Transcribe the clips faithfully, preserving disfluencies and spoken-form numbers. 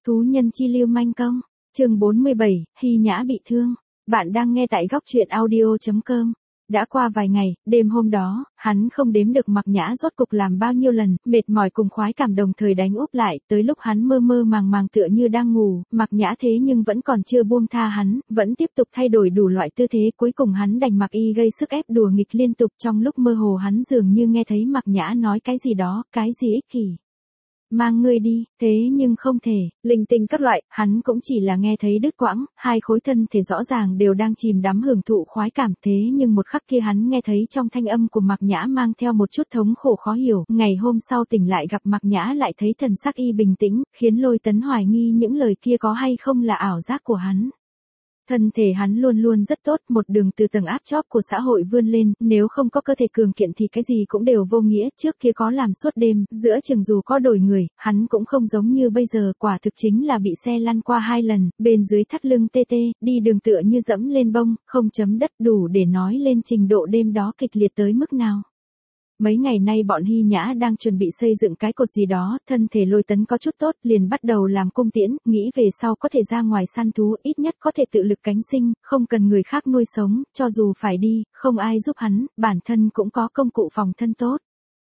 Thú nhân chi lưu manh công, chương bốn mươi bảy, Hy Nhã bị thương. Bạn đang nghe tại góc truyện audio chấm com. Đã qua vài ngày, đêm hôm đó, hắn không đếm được Mạc Nhã rốt cục làm bao nhiêu lần, mệt mỏi cùng khoái cảm đồng thời đánh úp lại, tới lúc hắn mơ mơ màng màng tựa như đang ngủ, Mạc Nhã thế nhưng vẫn còn chưa buông tha hắn, vẫn tiếp tục thay đổi đủ loại tư thế, cuối cùng hắn đành mặc y gây sức ép đùa nghịch liên tục. Trong lúc mơ hồ hắn dường như nghe thấy Mạc Nhã nói cái gì đó, cái gì ích kỷ. Mang ngươi đi, thế nhưng không thể, linh tinh các loại, hắn cũng chỉ là nghe thấy đứt quãng, hai khối thân thể rõ ràng đều đang chìm đắm hưởng thụ khoái cảm, thế nhưng một khắc kia hắn nghe thấy trong thanh âm của Mạc Nhã mang theo một chút thống khổ khó hiểu, ngày hôm sau tỉnh lại gặp Mạc Nhã lại thấy thần sắc y bình tĩnh, khiến Lôi Tấn hoài nghi những lời kia có hay không là ảo giác của hắn. Thân thể hắn luôn luôn rất tốt, một đường từ tầng áp chóp của xã hội vươn lên, nếu không có cơ thể cường kiện thì cái gì cũng đều vô nghĩa, trước kia có làm suốt đêm, giữa chừng dù có đổi người, hắn cũng không giống như bây giờ, quả thực chính là bị xe lăn qua hai lần, bên dưới thắt lưng tê tê, đi đường tựa như dẫm lên bông, không chấm đất, đủ để nói lên trình độ đêm đó kịch liệt tới mức nào. Mấy ngày nay bọn Hy Nhã đang chuẩn bị xây dựng cái cột gì đó, thân thể Lôi Tấn có chút tốt, liền bắt đầu làm cung tiễn, nghĩ về sau có thể ra ngoài săn thú, ít nhất có thể tự lực cánh sinh, không cần người khác nuôi sống, cho dù phải đi, không ai giúp hắn, bản thân cũng có công cụ phòng thân tốt.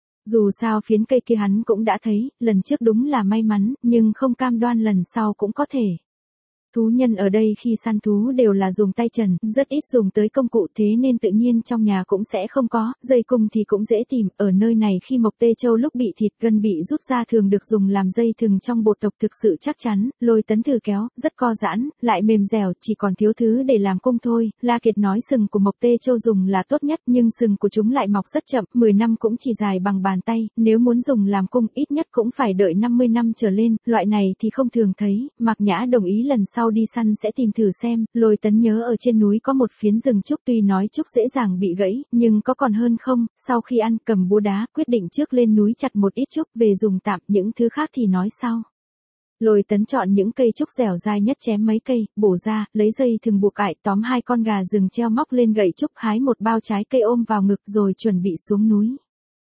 Dù sao phiến cây kia hắn cũng đã thấy, lần trước đúng là may mắn, nhưng không cam đoan lần sau cũng có thể. Thú nhân ở đây khi săn thú đều là dùng tay trần, rất ít dùng tới công cụ, thế nên tự nhiên trong nhà cũng sẽ không có, dây cung thì cũng dễ tìm, ở nơi này khi Mộc Tê Châu lúc bị thịt gân bị rút ra thường được dùng làm dây thừng trong bộ tộc thực sự chắc chắn, Lôi Tấn thử kéo, rất co giãn, lại mềm dẻo, chỉ còn thiếu thứ để làm cung thôi. La Kiệt nói sừng của Mộc Tê Châu dùng là tốt nhất, nhưng sừng của chúng lại mọc rất chậm, mười năm cũng chỉ dài bằng bàn tay, nếu muốn dùng làm cung ít nhất cũng phải đợi năm mươi năm trở lên, loại này thì không thường thấy. Mạc Nhã đồng ý lần sau đi săn sẽ tìm thử xem. Lôi Tấn nhớ ở trên núi có một phiến rừng trúc, tuy nói trúc dễ dàng bị gãy, nhưng có còn hơn không. Sau khi ăn, cầm búa đá, quyết định trước lên núi chặt một ít trúc về dùng tạm, những thứ khác thì nói sau. Lôi Tấn chọn những cây trúc dẻo dai nhất, chém mấy cây, bổ ra, lấy dây thừng buộc ải, tóm hai con gà rừng treo móc lên gậy trúc, hái một bao trái cây ôm vào ngực rồi chuẩn bị xuống núi.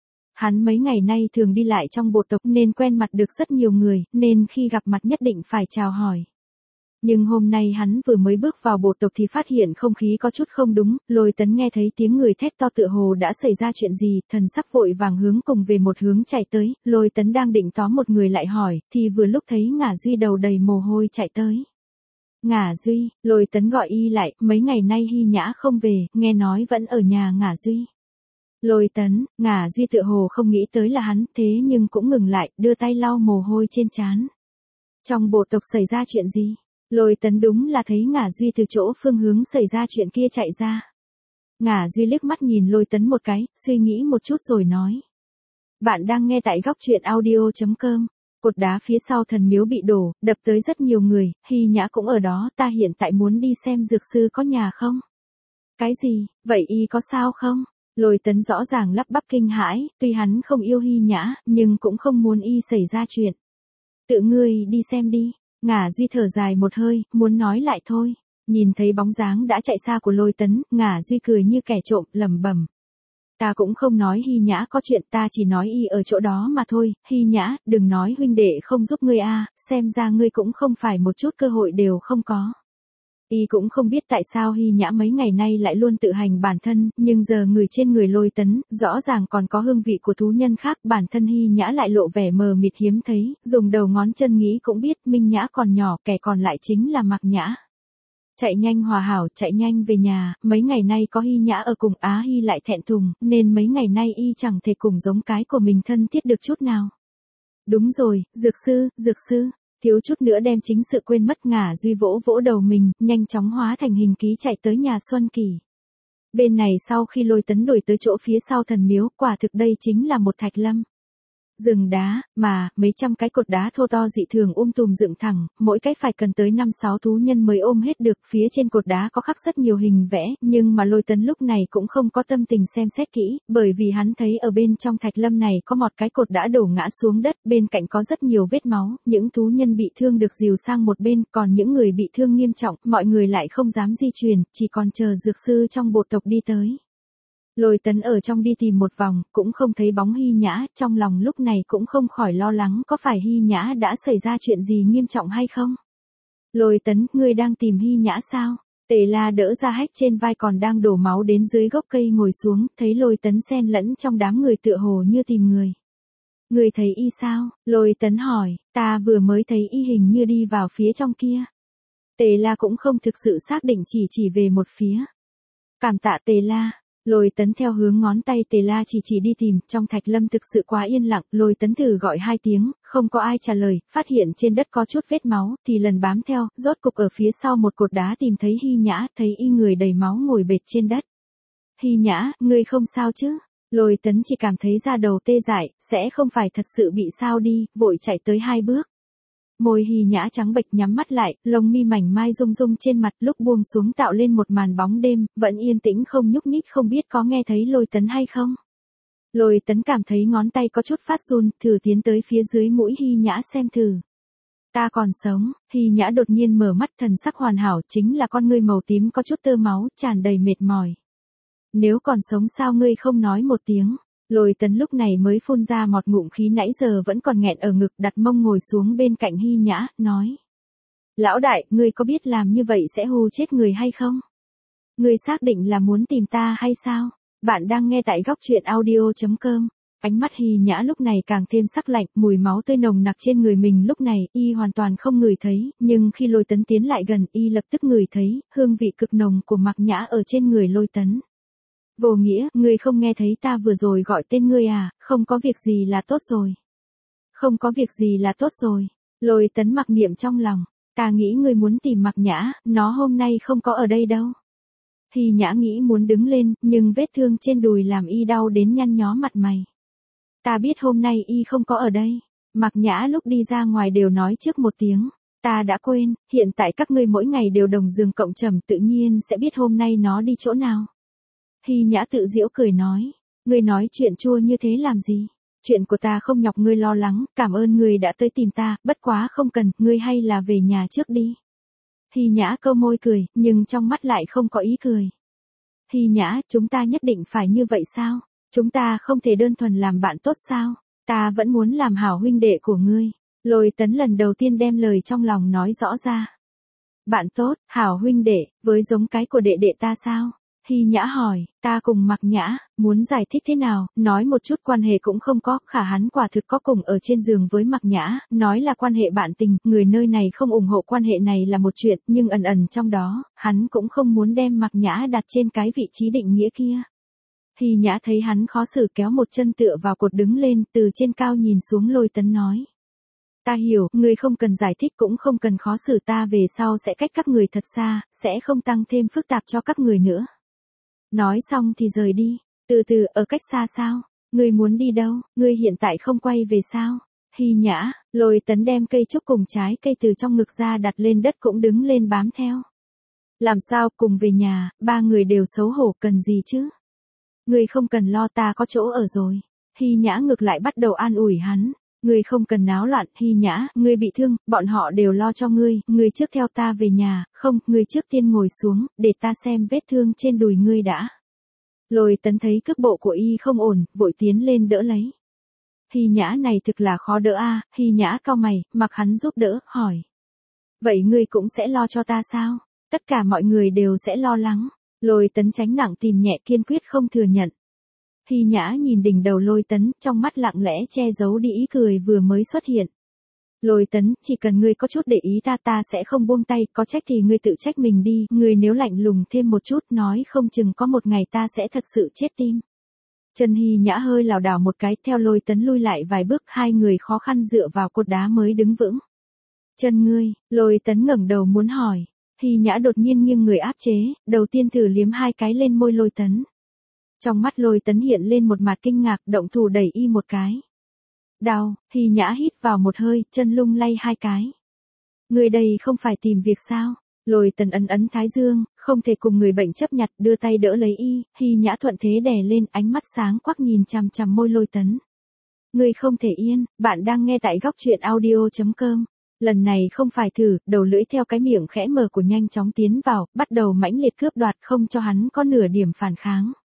Hắn mấy ngày nay thường đi lại trong bộ tộc nên quen mặt được rất nhiều người, nên khi gặp mặt nhất định phải chào hỏi. Nhưng hôm nay hắn vừa mới bước vào bộ tộc thì phát hiện không khí có chút không đúng, Lôi Tấn nghe thấy tiếng người thét to tựa hồ đã xảy ra chuyện gì, thần sắc vội vàng hướng cùng về một hướng chạy tới, Lôi Tấn đang định tóm một người lại hỏi, thì vừa lúc thấy Ngả Duy đầu đầy mồ hôi chạy tới. Ngả Duy, Lôi Tấn gọi y lại, mấy ngày nay Hy Nhã không về, nghe nói vẫn ở nhà Ngả Duy. Lôi Tấn, Ngả Duy tựa hồ không nghĩ tới là hắn, thế nhưng cũng ngừng lại, đưa tay lau mồ hôi trên trán. Trong bộ tộc xảy ra chuyện gì? Lôi Tấn đúng là thấy Ngả Duy từ chỗ phương hướng xảy ra chuyện kia chạy ra. Ngả Duy liếc mắt nhìn Lôi Tấn một cái, suy nghĩ một chút rồi nói. Bạn đang nghe tại góc truyện audio chấm com. Cột đá phía sau thần miếu bị đổ, đập tới rất nhiều người, Hy Nhã cũng ở đó, ta hiện tại muốn đi xem dược sư có nhà không? Cái gì, vậy y có sao không? Lôi Tấn rõ ràng lắp bắp kinh hãi, tuy hắn không yêu Hy Nhã, nhưng cũng không muốn y xảy ra chuyện. Tự ngươi đi xem đi. Ngả Duy thở dài một hơi, muốn nói lại thôi. Nhìn thấy bóng dáng đã chạy xa của Lôi Tấn, Ngả Duy cười như kẻ trộm, lẩm bẩm. Ta cũng không nói Hy Nhã có chuyện, ta chỉ nói y ở chỗ đó mà thôi. Hy Nhã, đừng nói huynh đệ không giúp ngươi a, xem ra ngươi cũng không phải một chút cơ hội đều không có. Y cũng không biết tại sao Hy Nhã mấy ngày nay lại luôn tự hành bản thân, nhưng giờ người trên người Lôi Tấn, rõ ràng còn có hương vị của thú nhân khác, bản thân Hy Nhã lại lộ vẻ mờ mịt hiếm thấy, dùng đầu ngón chân nghĩ cũng biết, Minh Nhã còn nhỏ, kẻ còn lại chính là Mạc Nhã. Chạy nhanh hòa hảo, chạy nhanh về nhà, mấy ngày nay có Hy Nhã ở cùng Á Hy lại thẹn thùng, nên mấy ngày nay y chẳng thể cùng giống cái của mình thân thiết được chút nào. Đúng rồi, dược sư, dược sư. Thiếu chút nữa đem chính sự quên mất. Ngả Duy vỗ vỗ đầu mình, nhanh chóng hóa thành hình ký chạy tới nhà Xuân Kỳ. Bên này sau khi Lôi Tấn đuổi tới chỗ phía sau thần miếu, quả thực đây chính là một thạch lâm. Rừng đá, mà, mấy trăm cái cột đá thô to dị thường um tùm dựng thẳng, mỗi cái phải cần tới năm sáu thú nhân mới ôm hết được, phía trên cột đá có khắc rất nhiều hình vẽ, nhưng mà Lôi Tấn lúc này cũng không có tâm tình xem xét kỹ, bởi vì hắn thấy ở bên trong thạch lâm này có một cái cột đã đổ ngã xuống đất, bên cạnh có rất nhiều vết máu, những thú nhân bị thương được dìu sang một bên, còn những người bị thương nghiêm trọng, mọi người lại không dám di chuyển, chỉ còn chờ dược sư trong bộ tộc đi tới. Lôi Tấn ở trong đi tìm một vòng, cũng không thấy bóng Hy Nhã, trong lòng lúc này cũng không khỏi lo lắng có phải Hy Nhã đã xảy ra chuyện gì nghiêm trọng hay không. Lôi Tấn, ngươi đang tìm Hy Nhã sao? Tề La đỡ ra Hách trên vai còn đang đổ máu đến dưới gốc cây ngồi xuống, thấy Lôi Tấn xen lẫn trong đám người tựa hồ như tìm người. Ngươi thấy y sao? Lôi Tấn hỏi, ta vừa mới thấy y hình như đi vào phía trong kia. Tề La cũng không thực sự xác định, chỉ chỉ về một phía. Cảm tạ Tề La. Lôi Tấn theo hướng ngón tay Tề La chỉ chỉ đi tìm, trong thạch lâm thực sự quá yên lặng, Lôi Tấn thử gọi hai tiếng, không có ai trả lời, phát hiện trên đất có chút vết máu, thì lần bám theo, rốt cục ở phía sau một cột đá tìm thấy Hy Nhã, thấy y người đầy máu ngồi bệt trên đất. Hy Nhã, ngươi không sao chứ? Lôi Tấn chỉ cảm thấy da đầu tê dại, sẽ không phải thật sự bị sao đi, vội chạy tới hai bước. Môi Hy Nhã trắng bệch nhắm mắt lại, lông mi mảnh mai rung rung trên mặt lúc buông xuống tạo lên một màn bóng đêm, vẫn yên tĩnh không nhúc nhích, không biết có nghe thấy Lôi Tấn hay không. Lôi Tấn cảm thấy ngón tay có chút phát run, thử tiến tới phía dưới mũi Hy Nhã xem thử. Ta còn sống. Hy Nhã đột nhiên mở mắt, thần sắc hoàn hảo, chính là con ngươi màu tím có chút tơ máu, tràn đầy mệt mỏi. Nếu còn sống sao ngươi không nói một tiếng? Lôi Tấn lúc này mới phun ra một ngụm khí nãy giờ vẫn còn nghẹn ở ngực, đặt mông ngồi xuống bên cạnh Hy Nhã, nói. Lão đại, ngươi có biết làm như vậy sẽ hù chết người hay không? Ngươi xác định là muốn tìm ta hay sao? Bạn đang nghe tại góc truyện audio chấm com. Ánh mắt Hy Nhã lúc này càng thêm sắc lạnh, mùi máu tươi nồng nặc trên người mình lúc này, y hoàn toàn không ngửi thấy, nhưng khi Lôi Tấn tiến lại gần, y lập tức ngửi thấy, hương vị cực nồng của Mạc Nhã ở trên người Lôi Tấn. Vô Nghĩa, ngươi không nghe thấy ta vừa rồi gọi tên ngươi à, không có việc gì là tốt rồi. Không có việc gì là tốt rồi. Lôi Tấn mặc niệm trong lòng, ta nghĩ ngươi muốn tìm Mạc Nhã, nó hôm nay không có ở đây đâu. Hy Nhã nghĩ muốn đứng lên, nhưng vết thương trên đùi làm y đau đến nhăn nhó mặt mày. Ta biết hôm nay y không có ở đây. Mạc Nhã lúc đi ra ngoài đều nói trước một tiếng. Ta đã quên, hiện tại các ngươi mỗi ngày đều đồng giường cộng trầm, tự nhiên sẽ biết hôm nay nó đi chỗ nào. Hy Nhã tự giễu cười nói, ngươi nói chuyện chua như thế làm gì? Chuyện của ta không nhọc ngươi lo lắng, cảm ơn ngươi đã tới tìm ta, bất quá không cần, ngươi hay là về nhà trước đi. Hy Nhã câu môi cười, nhưng trong mắt lại không có ý cười. Hy Nhã, chúng ta nhất định phải như vậy sao? Chúng ta không thể đơn thuần làm bạn tốt sao? Ta vẫn muốn làm hảo huynh đệ của ngươi. Lôi Tấn lần đầu tiên đem lời trong lòng nói rõ ra. Bạn tốt, hảo huynh đệ, với giống cái của đệ đệ ta sao? Hy Nhã hỏi, ta cùng Mạc Nhã, muốn giải thích thế nào, nói một chút quan hệ cũng không có, khả hắn quả thực có cùng ở trên giường với Mạc Nhã, nói là quan hệ bạn tình, người nơi này không ủng hộ quan hệ này là một chuyện, nhưng ẩn ẩn trong đó, hắn cũng không muốn đem Mạc Nhã đặt trên cái vị trí định nghĩa kia. Hy Nhã thấy hắn khó xử kéo một chân tựa vào cột đứng lên, từ trên cao nhìn xuống Lôi Tấn nói. Ta hiểu, ngươi không cần giải thích cũng không cần khó xử ta, về sau sẽ cách các người thật xa, sẽ không tăng thêm phức tạp cho các người nữa. Nói xong thì rời đi. Từ từ, ở cách xa sao? Ngươi muốn đi đâu? Ngươi hiện tại không quay về sao? Hy Nhã, Lôi Tấn đem cây trúc cùng trái cây từ trong ngực ra đặt lên đất cũng đứng lên bám theo. Làm sao, cùng về nhà, ba người đều xấu hổ, cần gì chứ? Ngươi không cần lo, ta có chỗ ở rồi. Hy Nhã ngược lại bắt đầu an ủi hắn. Ngươi không cần náo loạn, Hy Nhã, ngươi bị thương, bọn họ đều lo cho ngươi, ngươi trước theo ta về nhà, không, ngươi trước tiên ngồi xuống, để ta xem vết thương trên đùi ngươi đã. Lôi Tấn thấy cước bộ của y không ổn, vội tiến lên đỡ lấy. Hy Nhã này thực là khó đỡ a. À? Hy Nhã cau mày, mặc hắn giúp đỡ, hỏi. Vậy ngươi cũng sẽ lo cho ta sao? Tất cả mọi người đều sẽ lo lắng. Lôi Tấn tránh nặng tìm nhẹ, kiên quyết không thừa nhận. Hy Nhã nhìn đỉnh đầu Lôi Tấn, trong mắt lặng lẽ che giấu đi ý cười vừa mới xuất hiện. Lôi Tấn, chỉ cần ngươi có chút để ý ta ta sẽ không buông tay, có trách thì ngươi tự trách mình đi, ngươi nếu lạnh lùng thêm một chút nói không chừng có một ngày ta sẽ thật sự chết tim. Chân Hy Nhã hơi lảo đảo một cái, theo Lôi Tấn lui lại vài bước, hai người khó khăn dựa vào cột đá mới đứng vững. Chân ngươi, Lôi Tấn ngẩng đầu muốn hỏi. Hy Nhã đột nhiên nghiêng người áp chế, đầu tiên thử liếm hai cái lên môi Lôi Tấn. Trong mắt Lôi Tấn hiện lên một mặt kinh ngạc, động thủ đẩy y một cái. Đau, Hy Nhã hít vào một hơi, chân lung lay hai cái. Người đây không phải tìm việc sao? Lôi Tấn ấn ấn thái dương, không thể cùng người bệnh chấp nhặt, đưa tay đỡ lấy y, Hy Nhã thuận thế đè lên, ánh mắt sáng quắc nhìn chằm chằm môi Lôi Tấn. Ngươi không thể yên, bạn đang nghe tại góc truyện audio chấm com. Lần này không phải thử, đầu lưỡi theo cái miệng khẽ mở của nhanh chóng tiến vào, bắt đầu mãnh liệt cướp đoạt, không cho hắn có nửa điểm phản kháng.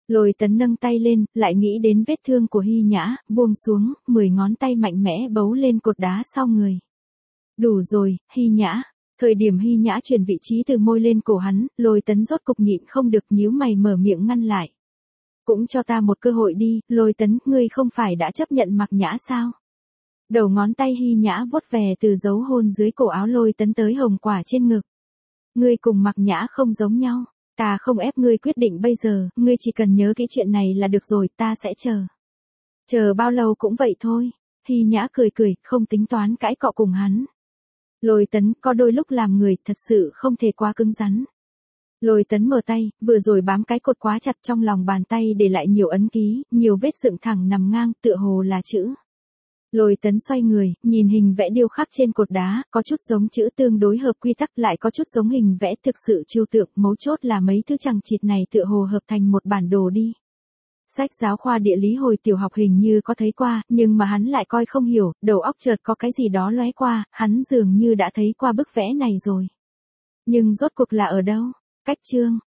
Lôi Tấn nâng tay lên, lại nghĩ đến vết thương của Hy Nhã, buông xuống, mười ngón tay mạnh mẽ bấu lên cột đá sau người. Đủ rồi, Hy Nhã. Thời điểm Hy Nhã chuyển vị trí từ môi lên cổ hắn, Lôi Tấn rốt cục nhịn không được nhíu mày mở miệng ngăn lại. Cũng cho ta một cơ hội đi, Lôi Tấn, ngươi không phải đã chấp nhận Mặc Nhã sao? Đầu ngón tay Hy Nhã vuốt về từ dấu hôn dưới cổ áo Lôi Tấn tới hồng quả trên ngực. Ngươi cùng Mặc Nhã không giống nhau, ta không ép ngươi quyết định bây giờ, ngươi chỉ cần nhớ kỹ chuyện này là được rồi, ta sẽ chờ. Chờ bao lâu cũng vậy thôi. Hy Nhã cười cười, không tính toán cãi cọ cùng hắn. Lôi Tấn, có đôi lúc làm người thật sự không thể quá cứng rắn. Lôi Tấn mở tay, vừa rồi bám cái cột quá chặt, trong lòng bàn tay để lại nhiều ấn ký, nhiều vết dựng thẳng nằm ngang, tựa hồ là chữ. Lôi Tấn xoay người, nhìn hình vẽ điêu khắc trên cột đá, có chút giống chữ tương đối hợp quy tắc, lại có chút giống hình vẽ thực sự trừu tượng, mấu chốt là mấy thứ chằng chịt này tựa hồ hợp thành một bản đồ đi. Sách giáo khoa địa lý hồi tiểu học hình như có thấy qua, nhưng mà hắn lại coi không hiểu, đầu óc chợt có cái gì đó lóe qua, hắn dường như đã thấy qua bức vẽ này rồi. Nhưng rốt cuộc là ở đâu? Cách chương